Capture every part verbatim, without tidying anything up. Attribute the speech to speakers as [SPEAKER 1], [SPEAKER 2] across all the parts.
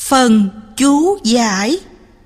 [SPEAKER 1] Phần chú giải.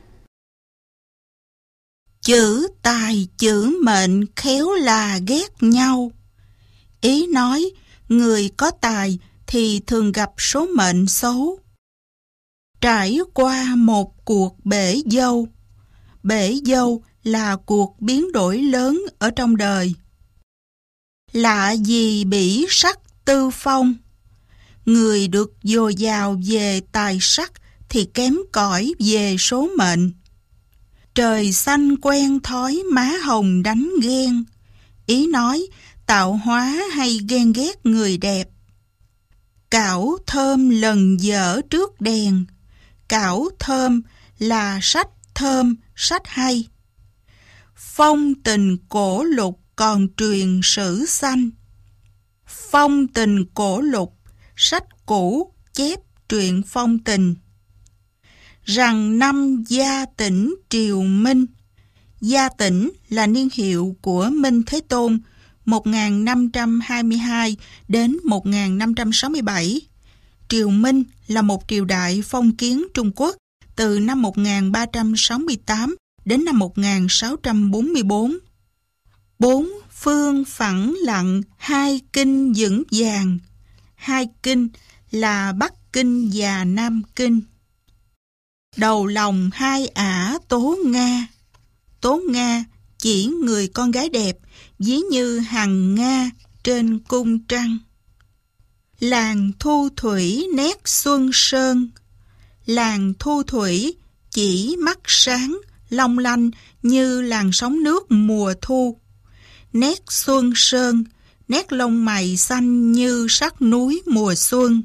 [SPEAKER 1] Chữ tài chữ mệnh khéo là ghét nhau. Ý nói, người có tài thì thường gặp số mệnh xấu. Trải qua một cuộc bể dâu. Bể dâu là cuộc biến đổi lớn ở trong đời. Lạ gì bỉ sắc tư phong. Người được dồi dào về tài sắc thì kém cỏi về số mệnh. Trời xanh quen thói má hồng đánh ghen. Ý nói tạo hóa hay ghen ghét người đẹp. Cảo thơm lần dở trước đèn. Cảo thơm là sách thơm, sách hay. Phong tình cổ lục còn truyền sử sanh. Phong tình cổ lục, sách cũ chép truyện phong tình. Rằng năm Gia Tĩnh triều Minh. Gia Tĩnh là niên hiệu của Minh Thế Tôn một nghìn năm trăm hai mươi hai đến một nghìn năm trăm sáu mươi bảy. Triều Minh là một triều đại phong kiến Trung Quốc từ năm một nghìn ba trăm sáu mươi tám đến năm một nghìn sáu trăm bốn mươi bốn. Bốn phương phẳng lặng, hai kinh vững vàng. Hai kinh là Bắc Kinh và Nam Kinh. Đầu lòng hai ả Tố Nga. Tố Nga chỉ người con gái đẹp, ví như hằng Nga trên cung trăng. Làng thu thủy nét xuân sơn. Làng thu thủy chỉ mắt sáng, long lanh như làn sóng nước mùa thu. Nét xuân sơn, nét lông mày xanh như sắc núi mùa xuân.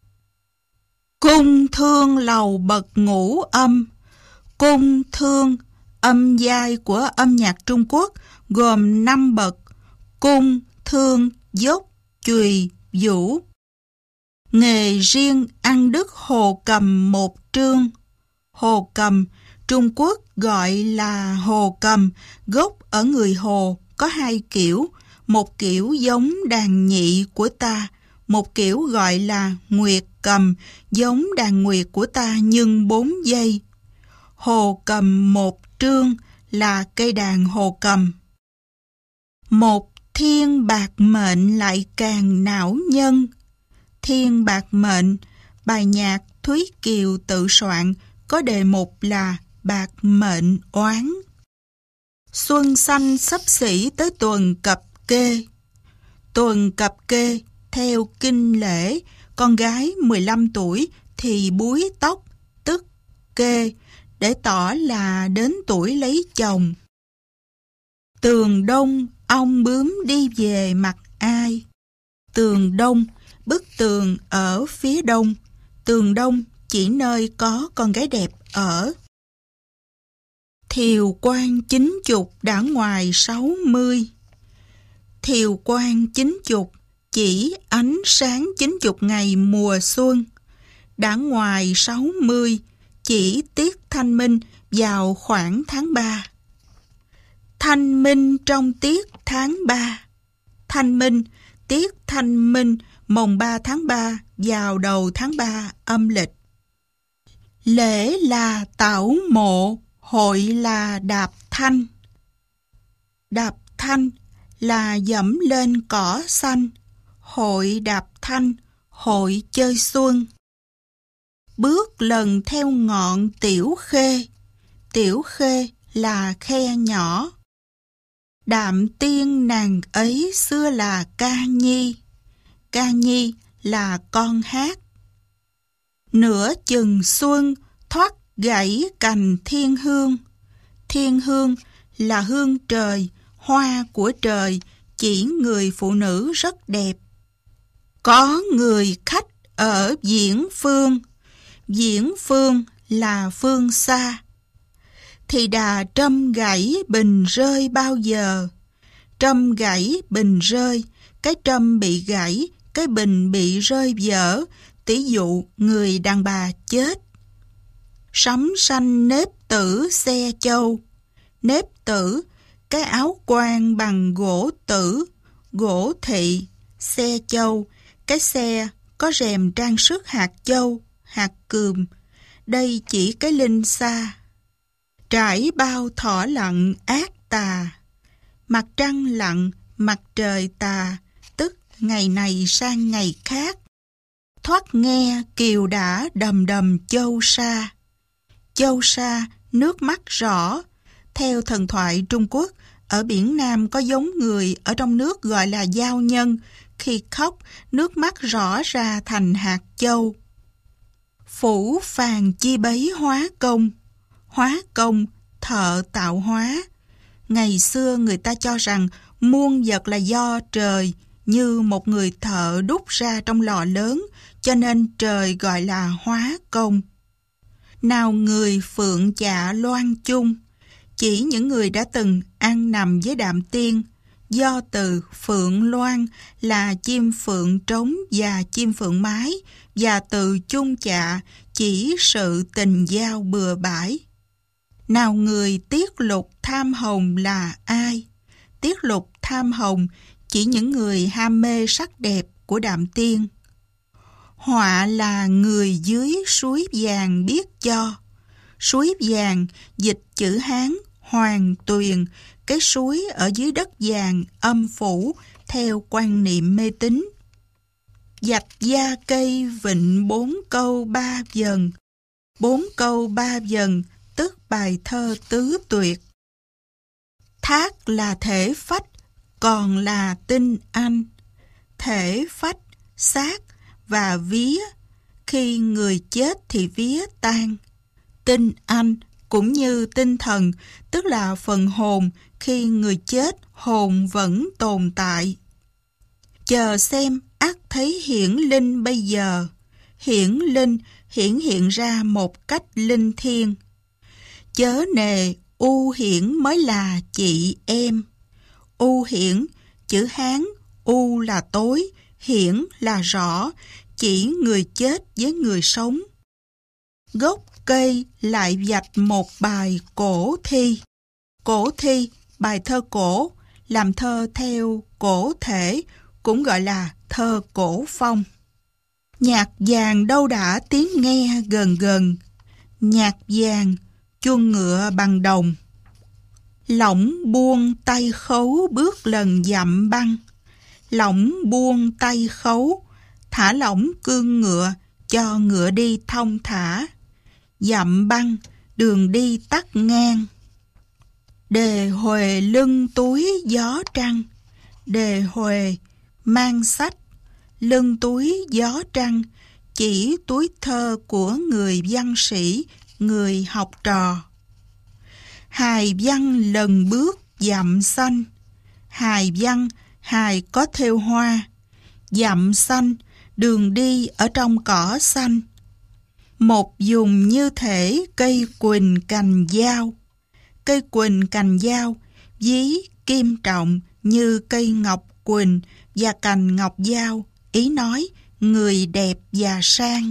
[SPEAKER 1] Cung thương lầu bậc ngũ âm. Cung thương, âm giai của âm nhạc Trung Quốc gồm năm bậc: cung, thương, dốc, chùy, vũ. Nghề riêng ăn đức hồ cầm một trương. Hồ cầm, Trung Quốc gọi là hồ cầm, gốc ở người Hồ, có hai kiểu. Một kiểu giống đàn nhị của ta, một kiểu gọi là nguyệt cầm, giống đàn nguyệt của ta nhưng bốn dây. Hồ cầm một trương là cây đàn hồ cầm. Một thiên bạc mệnh lại càng não nhân. Thiên bạc mệnh, bài nhạc Thúy Kiều tự soạn, có đề mục là bạc mệnh oán. Xuân xanh xấp xỉ tới tuần cập kê. Tuần cập kê, theo kinh lễ, con gái mười lăm tuổi thì búi tóc, tức kê, để tỏ là đến tuổi lấy chồng. Tường đông, ong bướm đi về mặt ai. Tường đông, bức tường ở phía đông. Tường đông chỉ nơi có con gái đẹp ở. Thiều quang chín chục đã ngoài sáu mươi. Thiều quang chín chục chỉ ánh sáng chín chục ngày mùa xuân. Đã ngoài sáu mươi chỉ tiết thanh minh vào khoảng tháng ba. Thanh minh trong tiết tháng ba. Thanh minh, tiết thanh minh mồng ba tháng ba vào đầu tháng ba âm lịch. Lễ là tảo mộ, hội là đạp thanh. Đạp thanh là dẫm lên cỏ xanh. Hội đạp thanh, hội chơi xuân. Bước lần theo ngọn tiểu khê. Tiểu khê là khe nhỏ. Đạm tiên nàng ấy xưa là ca nhi. Ca nhi là con hát. Nửa chừng xuân thoát gãy cành thiên hương. Thiên hương là hương trời, hoa của trời, chỉ người phụ nữ rất đẹp. Có người khách ở Diễn Phương. Diễn Phương là phương xa. Thì đà trâm gãy bình rơi bao giờ. Trâm gãy bình rơi, cái trâm bị gãy, cái bình bị rơi vỡ, tỷ dụ người đàn bà chết. Sắm xanh nếp tử xe châu. Nếp tử, cái áo quan bằng gỗ tử, gỗ thị. Xe châu, cái xe có rèm trang sức hạt châu, hạt cườm. đây chỉ cái linh xa. Trải bao thỏ lặng ác tà, mặt trăng lặng, mặt trời tà, tức ngày này sang ngày khác. Thoát nghe kiều đã đầm đầm châu sa. Châu sa, nước mắt rõ. Theo thần thoại Trung Quốc, ở biển Nam có giống người ở trong nước gọi là giao nhân. Khi khóc, nước mắt rõ ra thành hạt châu. Phủ phàn chi bấy hóa công. Hóa công, thợ tạo hóa. Ngày xưa người ta cho rằng muôn vật là do trời, như một người thợ đúc ra trong lò lớn, cho nên trời gọi là hóa công. Nào người phượng chạ loan chung, chỉ những người đã từng ăn nằm với Đạm Tiên, do từ phượng loan là chim phượng trống và chim phượng mái, và từ chung chạ chỉ sự tình giao bừa bãi. Nào người tiết lục tham hồng là ai? Tiết lục tham hồng chỉ những người ham mê sắc đẹp của Đạm Tiên. Họa là người dưới suối vàng biết cho. Suối vàng dịch chữ Hán Hoàng Tuyền, cái suối ở dưới đất vàng âm phủ theo quan niệm mê tín. Dạch da cây vịnh bốn câu ba dần. Bốn câu ba dần tức bài thơ tứ tuyệt. Thác là thể phách, còn là tinh anh. Thể phách, xác và vía, khi người chết thì vía tan. Tinh anh cũng như tinh thần, tức là phần hồn, khi người chết hồn vẫn tồn tại. Chờ xem ắt thấy hiển linh bây giờ. Hiển linh hiển hiện ra một cách linh thiêng. Chớ nề u hiển mới là chị em. U hiển, chữ Hán u là tối, hiển là rõ, chỉ người chết với người sống. Gốc cây lại vạch một bài cổ thi. Cổ thi, bài thơ cổ, làm thơ theo cổ thể, cũng gọi là thơ cổ phong. Nhạc vàng đâu đã tiếng nghe gần gần. Nhạc vàng, chuông ngựa bằng đồng. Lỏng buông tay khấu bước lần dặm băng. Lỏng buông tay khấu, thả lỏng cương ngựa, cho ngựa đi thong thả. Dặm băng, đường đi tắt ngang. Đề huề lưng túi gió trăng. Đề huề, mang sách. Lưng túi gió trăng, chỉ túi thơ của người văn sĩ, người học trò. Hài văn lần bước dặm xanh. Hài văn, hài có thêu hoa. Dặm xanh, đường đi ở trong cỏ xanh. Một vùng như thể cây quỳnh cành dao. Cây quỳnh cành dao, ví kim trọng như cây ngọc quỳnh và cành ngọc dao, ý nói người đẹp và sang.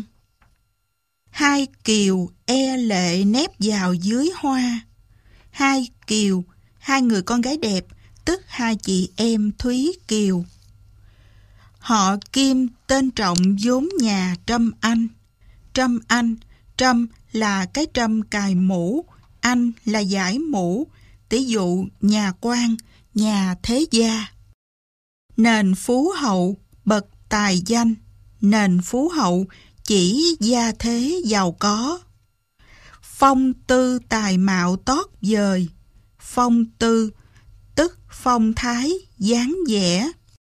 [SPEAKER 1] Hai kiều e lệ nép vào dưới hoa. Hai kiều, hai người con gái đẹp, tức hai chị em Thúy Kiều. Họ Kim tên trọng vốn nhà Trâm Anh. Trâm Anh, trâm là cái trâm cài mũ, anh là giải mũ, tỷ dụ nhà quan, nhà thế gia. Nền phú hậu, bậc tài danh. Nền phú hậu chỉ gia thế giàu có. Phong tư tài mạo tót vời. Phong tư, tức phong thái, dáng vẻ.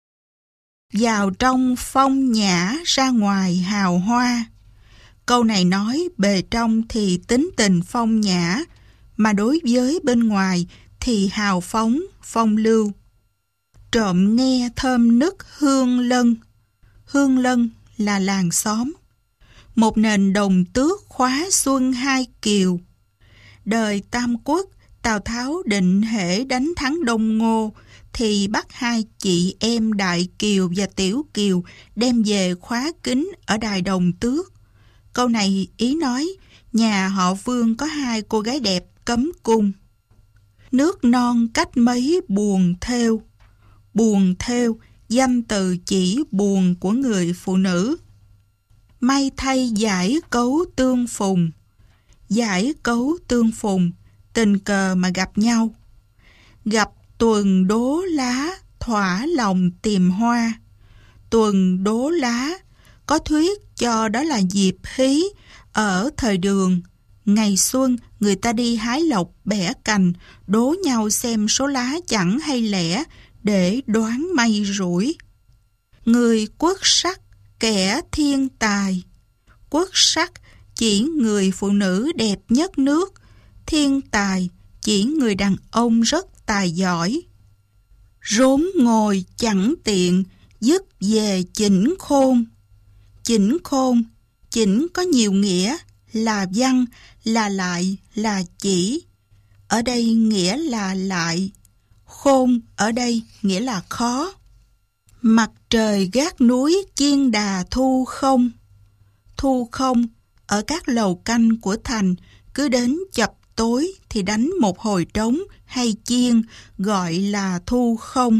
[SPEAKER 1] Vào trong phong nhã, ra ngoài hào hoa. Câu này nói bề trong thì tính tình phong nhã, mà đối với bên ngoài thì hào phóng, phong lưu. Trộm nghe thơm nức hương lân. Hương lân là làng xóm. Một nền đồng tước khóa xuân hai kiều. Đời Tam Quốc, Tào Tháo định hễ đánh thắng Đông Ngô thì bắt hai chị em Đại Kiều và Tiểu Kiều đem về khóa kín ở đài đồng tước. Câu này ý nói nhà họ Vương có hai cô gái đẹp cấm cung. Nước non cách mấy buồn thêu. Buồn thêu, danh từ chỉ buồn của người phụ nữ. May thay giải cấu tương phùng. giải cấu tương phùng, tình cờ mà gặp nhau. Gặp tuần đố lá, thỏa lòng tìm hoa. Tuần đố lá, có thuyết cho đó là dịp hí ở thời Đường. Ngày xuân, người ta đi hái lộc, bẻ cành, đố nhau xem số lá chẵn hay lẻ để đoán may rủi. Người quốc sắc, kẻ thiên tài. Quốc sắc chỉ người phụ nữ đẹp nhất nước, thiên tài chỉ người đàn ông rất tài giỏi. Rốn ngồi chẳng tiện, dứt về chỉnh khôn. Chỉnh khôn, chỉnh có nhiều nghĩa, là văn, là lại, là chỉ. Ở đây nghĩa là lại. Khôn ở đây nghĩa là khó. Mặt trời gác núi chiên đà thu không. Thu không, ở các lầu canh của thành, cứ đến chập tối thì đánh một hồi trống hay chiên, gọi là thu không.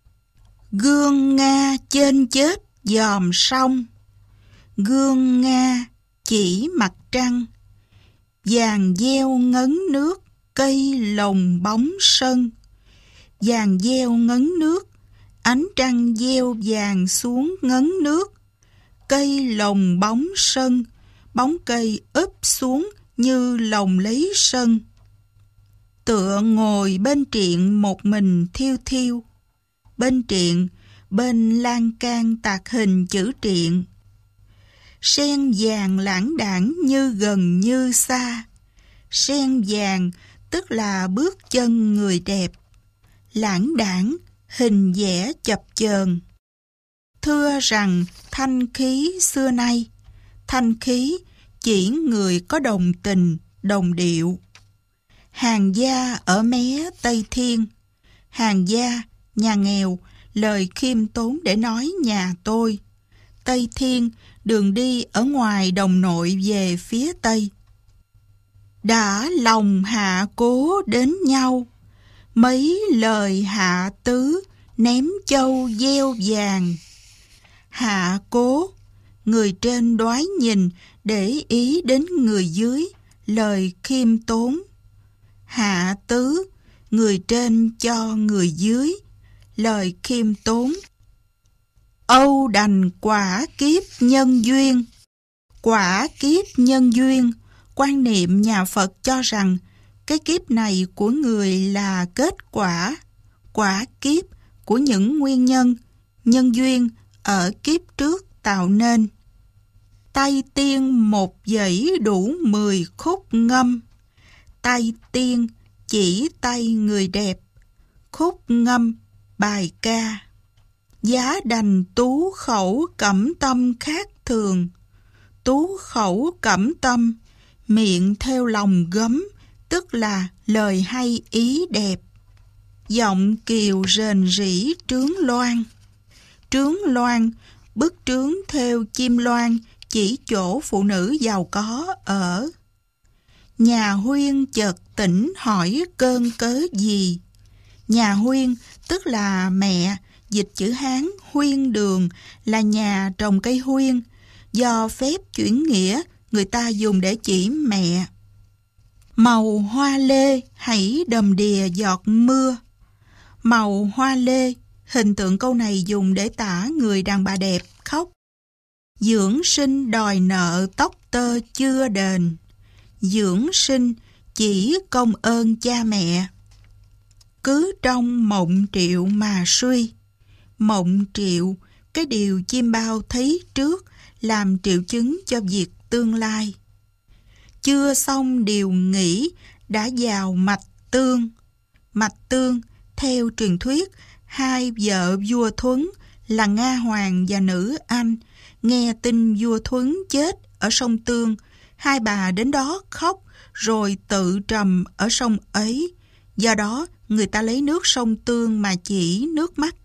[SPEAKER 1] Gương Nga trên chết dòm sông. Gương Nga chỉ mặt trăng. Vàng gieo ngấn nước, cây lồng bóng sân. Vàng gieo ngấn nước, ánh trăng gieo vàng xuống ngấn nước. Cây lồng bóng sân, bóng cây úp xuống như lồng lấy sân. Tựa ngồi bên triện một mình thiêu thiêu. Bên triện, bên lan can tạc hình chữ triện. Sen vàng lãng đãng như gần như xa. Sen vàng tức là bước chân người đẹp. Lãng đãng, hình vẽ chập chờn. Thưa rằng thanh khí xưa nay. Thanh khí chỉ người có đồng tình, đồng điệu. Hàng gia ở mé Tây Thiên. Hàng gia, nhà nghèo, lời khiêm tốn để nói nhà tôi. Tây Thiên, đường đi ở ngoài đồng nội về phía Tây. Đã lòng hạ cố đến nhau, mấy lời hạ tứ ném châu gieo vàng. Hạ cố, người trên đoái nhìn để ý đến người dưới, lời khiêm tốn. Hạ tứ, người trên cho người dưới, lời khiêm tốn. Âu đành quả kiếp nhân duyên. Quả kiếp nhân duyên, quan niệm nhà Phật cho rằng cái kiếp này của người là kết quả, quả kiếp của những nguyên nhân, nhân duyên ở kiếp trước tạo nên. Tay tiên một dãy đủ mười khúc ngâm. Tay tiên chỉ tay người đẹp, khúc ngâm bài ca. Giá đành tú khẩu cẩm tâm khác thường. Tú khẩu cẩm tâm, miệng theo lòng gấm, tức là lời hay ý đẹp. Giọng kiều rền rĩ trướng loan. Trướng loan, bức trướng theo chim loan, chỉ chỗ phụ nữ giàu có ở. Nhà huyên chợt tỉnh hỏi cơn cớ gì. Nhà huyên tức là mẹ, dịch chữ Hán huyên đường là nhà trồng cây huyên, do phép chuyển nghĩa người ta dùng để chỉ mẹ. Màu hoa lê hãy đầm đìa giọt mưa. Màu hoa lê, hình tượng câu này dùng để tả người đàn bà đẹp khóc. Dưỡng sinh đòi nợ tóc tơ chưa đền. Dưỡng sinh chỉ công ơn cha mẹ. Cứ trong mộng triệu mà suy. Mộng triệu, cái điều chim bao thấy trước, làm triệu chứng cho việc tương lai. Chưa xong điều nghĩ, đã vào mạch tương. Mạch tương, theo truyền thuyết, hai vợ vua Thuấn là Nga Hoàng và nữ Anh, nghe tin vua Thuấn chết ở sông Tương, hai bà đến đó khóc rồi tự trầm ở sông ấy. Do đó, người ta lấy nước sông Tương mà chỉ nước mắt.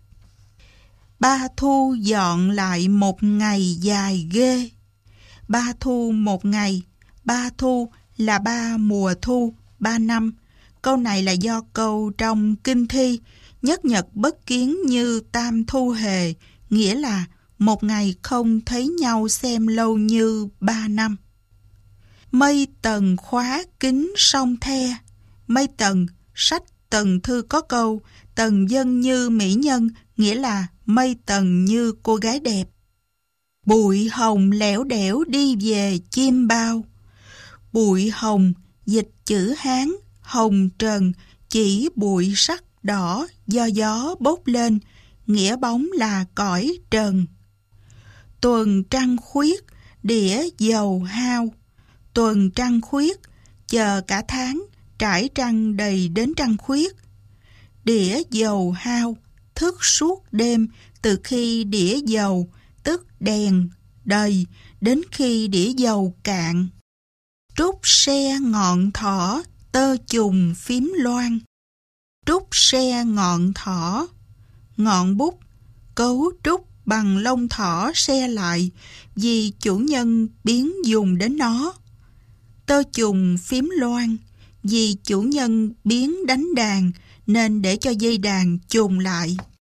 [SPEAKER 1] Ba thu dọn lại một ngày dài ghê. Ba thu một ngày. Ba thu là ba mùa thu, ba năm. Câu này là do câu trong kinh thi nhất nhật bất kiến như tam thu hề, nghĩa là một ngày không thấy nhau xem lâu như ba năm. Mây tầng khóa kính song the. Mây tầng, sách tầng thư có câu tầng dân như mỹ nhân, nghĩa là mây tầng như cô gái đẹp. Bụi hồng lẻo đẻo đi về chim bao. Bụi hồng, dịch chữ Hán, hồng trần, chỉ bụi sắc đỏ do gió bốc lên, nghĩa bóng là cõi trần. Tuần trăng khuyết, đĩa dầu hao. Tuần trăng khuyết, chờ cả tháng, trải trăng đầy đến trăng khuyết. Đĩa dầu hao, thức suốt đêm, từ khi đĩa dầu, tức đèn, đầy, đến khi đĩa dầu cạn. Trúc xe ngọn thỏ, tơ chùm phím loan. Trúc xe ngọn thỏ, ngọn bút, cấu trúc bằng lông thỏ xe lại, vì chủ nhân biến dùng đến nó. Tơ chùm phím loan, vì chủ nhân biến đánh đàn, nên để cho dây đàn chùm lại.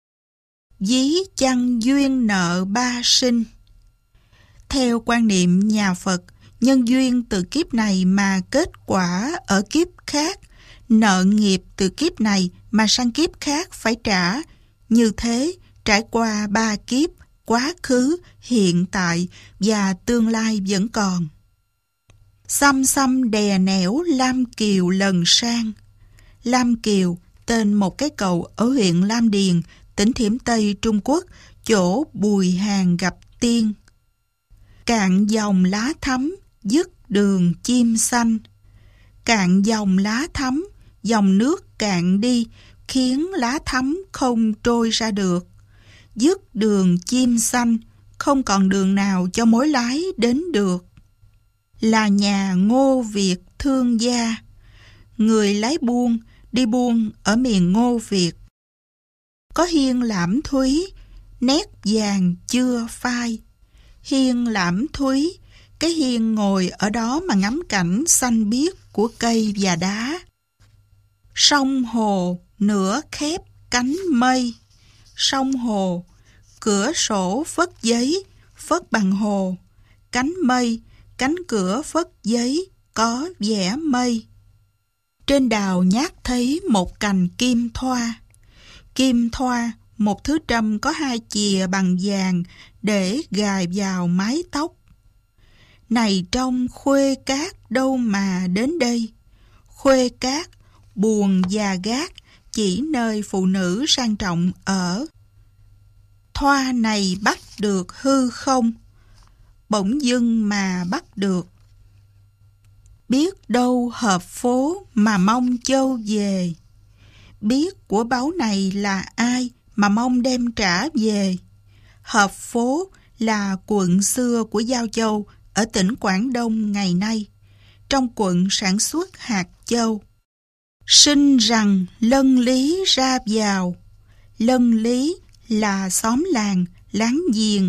[SPEAKER 1] Ví chăng duyên nợ ba sinh. Theo quan niệm nhà Phật, nhân duyên từ kiếp này mà kết quả ở kiếp khác, nợ nghiệp từ kiếp này mà sang kiếp khác phải trả. Như thế, trải qua ba kiếp, quá khứ, hiện tại và tương lai vẫn còn. Xăm xăm đè nẻo Lam Kiều lần sang. Lam Kiều, tên một cái cầu ở huyện Lam Điền, tỉnh Thiểm Tây, Trung Quốc, chỗ Bùi Hàn gặp tiên. Cạn dòng lá thắm, dứt đường chim xanh. Cạn dòng lá thắm, dòng nước cạn đi, khiến lá thắm không trôi ra được. Dứt đường chim xanh, không còn đường nào cho mối lái đến được. Là nhà Ngô Việt thương gia, người lái buôn, đi buôn ở miền Ngô Việt. Có hiên lãm thúy, nét vàng chưa phai. Hiên lãm thúy, cái hiên ngồi ở đó mà ngắm cảnh xanh biếc của cây và đá. Sông hồ nửa khép cánh mây. Sông hồ, cửa sổ phất giấy, phất bằng hồ. Cánh mây, cánh cửa phất giấy, có vẽ mây. Trên đào nhát thấy một cành kim thoa. Kim thoa, một thứ trâm có hai chìa bằng vàng để gài vào mái tóc. Này trong khuê cát đâu mà đến đây. Khuê cát, buồng và gác, chỉ nơi phụ nữ sang trọng ở. Thoa này bắt được hư không, bỗng dưng mà bắt được. Biết đâu hợp phố mà mong châu về. Biết của báu này là ai mà mong đem trả về. Hợp phố là quận xưa của Giao Châu ở tỉnh Quảng Đông ngày nay. Trong quận sản xuất hạt châu. Sinh rằng Lân Lý ra vào. Lân Lý là xóm làng, láng giềng.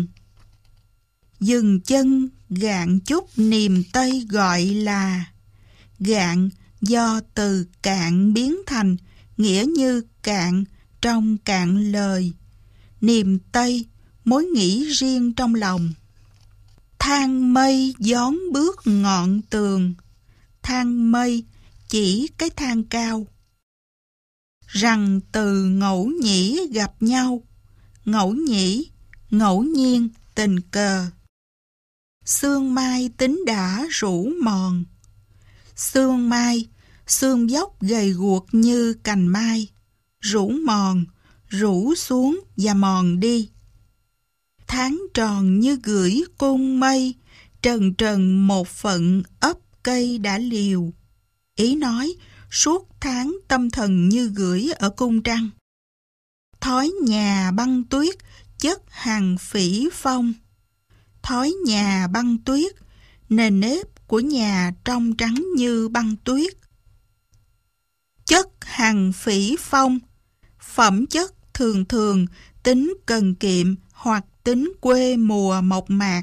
[SPEAKER 1] Dừng chân gạn chút niềm Tây gọi là. Gạn do từ cạn biến thành, nghĩa như cạn trong cạn lời. Niềm Tây, mối nghĩ riêng trong lòng. Thang mây gión bước ngọn tường. Thang mây chỉ cái thang cao. Rằng từ ngẫu nhĩ gặp nhau. Ngẫu nhĩ, ngẫu nhiên, tình cờ. Sương mai tính đã rũ mòn. Sương mai, xương dốc gầy guộc như cành mai. Rũ mòn, rũ xuống và mòn đi. Tháng tròn như gửi cung mây, trần trần một phận ấp cây đã liều. Ý nói, suốt tháng tâm thần như gửi ở cung trăng. Thói nhà băng tuyết, chất hằng phỉ phong. Thói nhà băng tuyết, nền nếp của nhà trong trắng như băng tuyết. Chất hằng phỉ phong, phẩm chất thường thường, tính cần kiệm hoặc tính quê mùa mộc mạc.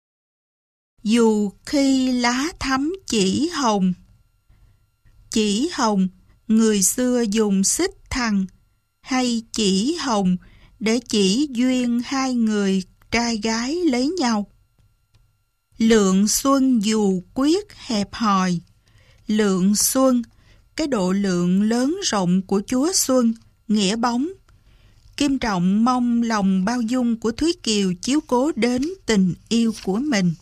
[SPEAKER 1] Dù khi lá thắm chỉ hồng. Chỉ hồng, người xưa dùng xích thằng, hay chỉ hồng để chỉ duyên hai người trai gái lấy nhau. Lượng xuân dù quyết hẹp hòi. Lượng xuân, cái độ lượng lớn rộng của Chúa Xuân, nghĩa bóng. Kim Trọng mong lòng bao dung của Thúy Kiều chiếu cố đến tình yêu của mình.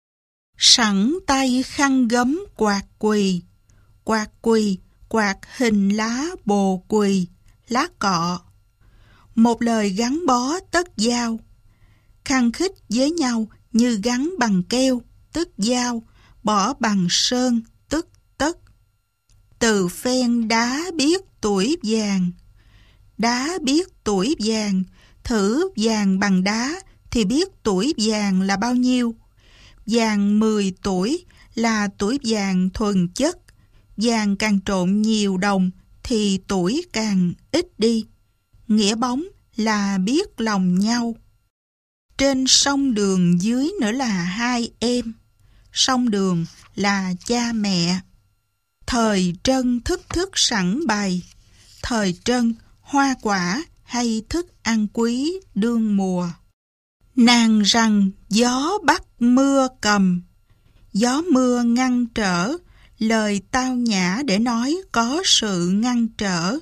[SPEAKER 1] Sẵn tay khăn gấm quạt quỳ. Quạt quỳ, quạt hình lá bồ quỳ, lá cọ. Một lời gắn bó tất giao. Khăng khít với nhau như gắn bằng keo, tức dao, bỏ bằng sơn, tức tất. Từ phen đá biết tuổi vàng. Đá biết tuổi vàng, thử vàng bằng đá thì biết tuổi vàng là bao nhiêu. Vàng mười tuổi là tuổi vàng thuần chất. Vàng càng trộn nhiều đồng thì tuổi càng ít đi. Nghĩa bóng là biết lòng nhau. Trên sông Đường dưới nữa là hai em. Sông Đường là cha mẹ. Thời trân thức thức sẵn bày. Thời trân hoa quả hay thức ăn quý đương mùa. Nàng rằng gió bắt mưa cầm. Gió mưa ngăn trở, lời tao nhã để nói có sự ngăn trở.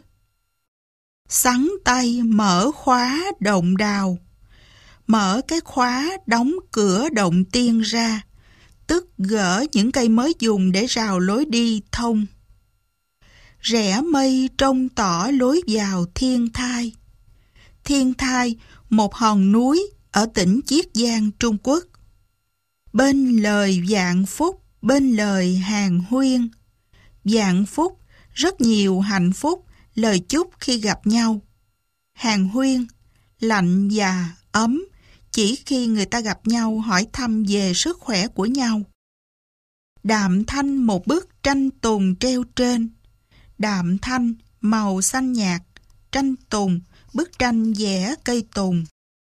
[SPEAKER 1] Sắn tay mở khóa động đào. Mở cái khóa đóng cửa động tiên ra, tức gỡ những cây mới dùng để rào lối đi thông. Rẽ mây trông tỏ lối vào Thiên Thai. Thiên Thai, một hòn núi ở tỉnh Chiết Giang, Trung Quốc. Bên lời vạn phúc, bên lời hàng huyên. Vạn phúc, rất nhiều hạnh phúc, lời chúc khi gặp nhau. Hàng huyên, lạnh và ấm, chỉ khi người ta gặp nhau hỏi thăm về sức khỏe của nhau. Đạm thanh, một bức tranh tùng treo trên. Đạm thanh, màu xanh nhạt, tranh tùng, bức tranh vẽ cây tùng.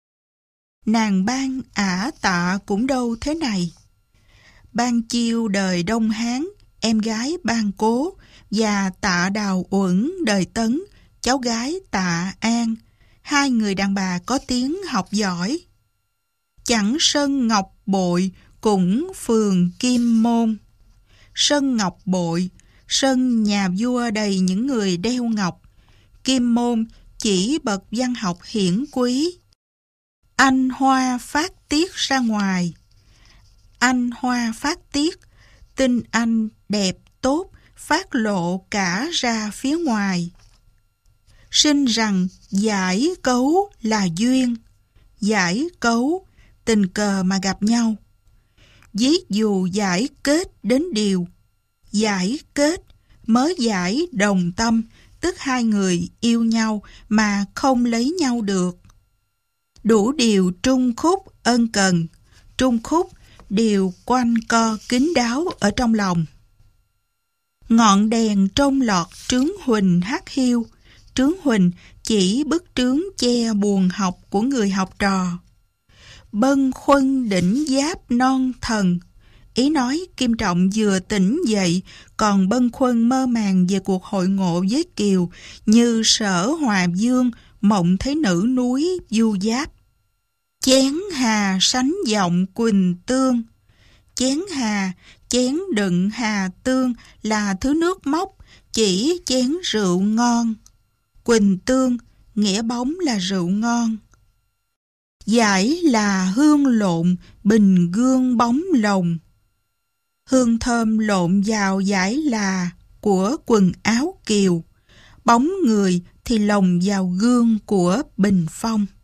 [SPEAKER 1] Nàng Ban ả tạ cũng đâu thế này. Ban Chiêu đời Đông Hán, em gái Ban Cố, và Tạ Đào Uẩn đời Tấn, cháu gái Tạ An, hai người đàn bà có tiếng học giỏi. Chẳng Sơn Ngọc Bội cũng phường Kim Môn. Sơn Ngọc Bội, sân nhà vua đầy những người đeo ngọc. Kim Môn chỉ bậc văn học hiển quý. Anh hoa phát tiết ra ngoài. Anh hoa phát tiết, tinh anh đẹp tốt, phát lộ cả ra phía ngoài. Sinh rằng giải cấu là duyên. Giải cấu, tình cờ mà gặp nhau. Ví dụ giải kết đến điều. Giải kết, mới giải đồng tâm, tức hai người yêu nhau mà không lấy nhau được. Đủ điều trung khúc ân cần. Trung khúc, điều quanh co kín đáo ở trong lòng. Ngọn đèn trong lọt trướng huỳnh hát hiu. Trướng huỳnh chỉ bức trướng che buồn học của người học trò. Bâng khuâng đỉnh giáp non thần. Ý nói Kim Trọng vừa tỉnh dậy, còn bâng khuâng mơ màng về cuộc hội ngộ với Kiều, như Sở Hòa Dương mộng thấy nữ núi Du Giáp. Chén hà sánh giọng Quỳnh Tương. Chén hà, chén đựng hà tương là thứ nước móc, chỉ chén rượu ngon. Quỳnh Tương, nghĩa bóng là rượu ngon. Giải là hương lộn, bình gương bóng lồng. Hương thơm lộn vào giải là của quần áo Kiều. Bóng người thì lồng vào gương của bình phong.